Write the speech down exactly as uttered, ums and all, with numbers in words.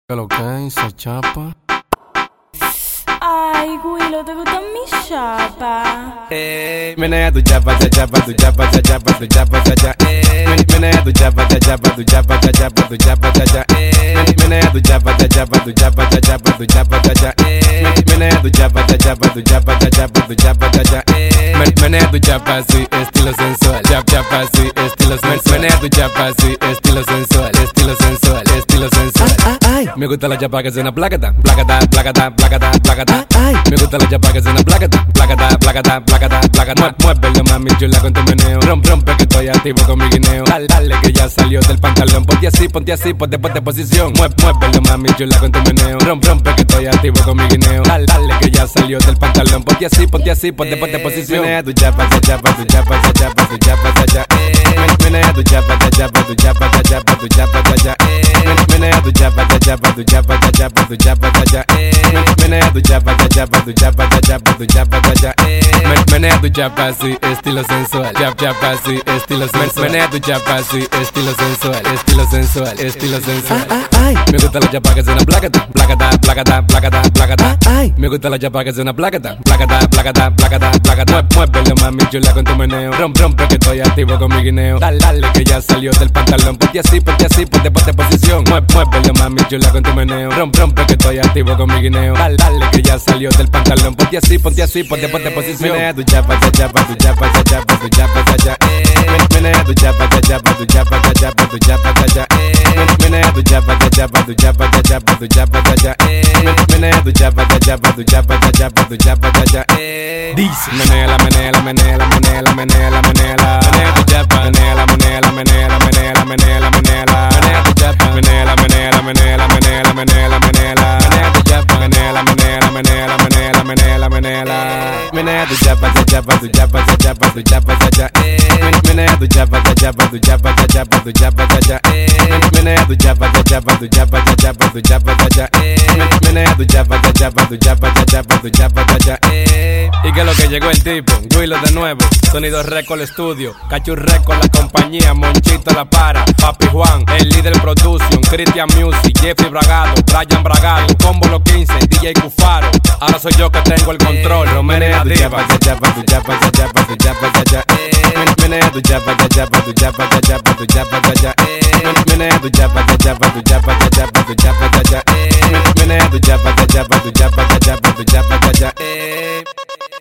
¿Qué lo que esa chapa? Ay, Willow, ¿te gustan mis chapas? Eh, menea tu chapa, cha chapa, tu chapa, cha chapa, tu chapa, cha cha. Eh, menea tu chapa, cha chapa, tu chapa, cha chapa, tu chapa, cha cha. Eh, menea tu chapa, cha chapa, tu chapa, cha chapa, tu chapa, cha cha. Eh, menea tu chapa, cha chapa, tu chapa, cha chapa, tu chapa, cha cha. Eh, menea tu chapa así, estilo sensual. Chap chapa así, estilo sensual. Menea tu chapa así, estilo sensual, estilo sensual, estilo sensual. Ay, ay, Me gusta la chapa que suena placata, placata, placata, placata, placata. ay, Me gusta la chapa que suena placata, placata, placata, placata, placata. Muévelo mami chula con tu meneo. Rompe, rompe que estoy activo con mi guineo. Dale, dale que ya salió del pantalón. Ponte así, ponte así, ponte, ponte posición. Mueve, muévelo mami chula con tu meneo. Rompe, rompe que estoy activo con mi guineo. Dale, dale que ya salió del pantalón. Ponte así, ponte así, ponte, ponte posición. Menea tu chapa, cha chapa, tu chapa, cha chapa, tu chapa, cha cha. Menea tu chapa, cha chapa, tu chapa, cha chapa, tu chapa, cha cha. Menea tu chapa, cha chapa, tu chapa, cha chapa, tu chapa, cha cha. Menea tu chapa, cha chapa, tu chapa, cha chapa, tu chapa, cha cha. Menea tu chapa así, estilo sensual. Chap chapa así, estilo sensual. Menea tu chapa así, estilo sensual, estilo sensual, estilo sensual. ay, ay, Me gusta la chapa que suena placata, placata, placata, placata, placata. ay, Me gusta la chapa que suena placata, placata, placata, placata, placata. Muévelo mami chula con tu meneo. Rompe, rompe que estoy activo con mi guineo. Dale, dale que ya salió del pantalón. Ponte así, ponte así, ponte, ponte posición. Mueve, muévelo mami chula con tu meneo. Rompe, rompe que estoy activo con mi guineo. Dale, dale que ya salió del pantalón. Ponte así, ponte así, ponte, ponte posición. Menea tu chapa, cha chapa, tu chapa, cha chapa, tu chapa, cha cha. Menea tu chapa, cha chapa, tu chapa, cha chapa, tu chapa, cha cha. Menea tu chapa, cha chapa, tu chapa, cha chapa, tu chapa, cha cha. Menea tu chapa, cha chapa, tu chapa, cha chapa, tu chapa, cha cha. Dice menea la, menea la, menea la, menea la, menea la, menea la. Menea tu chapa, menea la, menea la, menea la, menea la, menea la, menea la. Menea tu chapa, menea la, menea la, menea la, menea la, menea la, menea la. Menea tu chapa, menea la, menea la, menea la, menea la, menea la, menea la. Menea tu chapa, cha chapa, tu chapa, cha chapa, tu chapa, cha cha. Menea tu chapa, cha chapa, tu chapa, cha chapa, tu chapa, cha cha. Menea tu chapa, cha chapa, tu chapa, cha chapa, tu chapa, cha cha. Menea tu chapa, cha chapa, tu chapa, cha chapa, tu chapa, cha cha. Y que lo que llegó el tipo, Willow de nuevo, Sonido Record Studio, Cachu Record la compañía, Monchito la para, Papi Juan, el líder production, Christian Music, Jeffrey Bragado, Brian Bragado, Combo Los quince, D J Cufaro, ahora soy yo que tengo el control, Romero tu chapa, cha chapa, tu chapa, cha chapa, tu chapa, cha cha. Menea tu chapa, cha chapa, tu chapa, cha chapa, tu chapa, cha cha. Menea tu chapa, cha chapa, tu chapa, cha chapa, tu chapa, cha cha. Menea tu chapa, cha chapa, tu chapa, cha chapa, tu chapa, cha cha.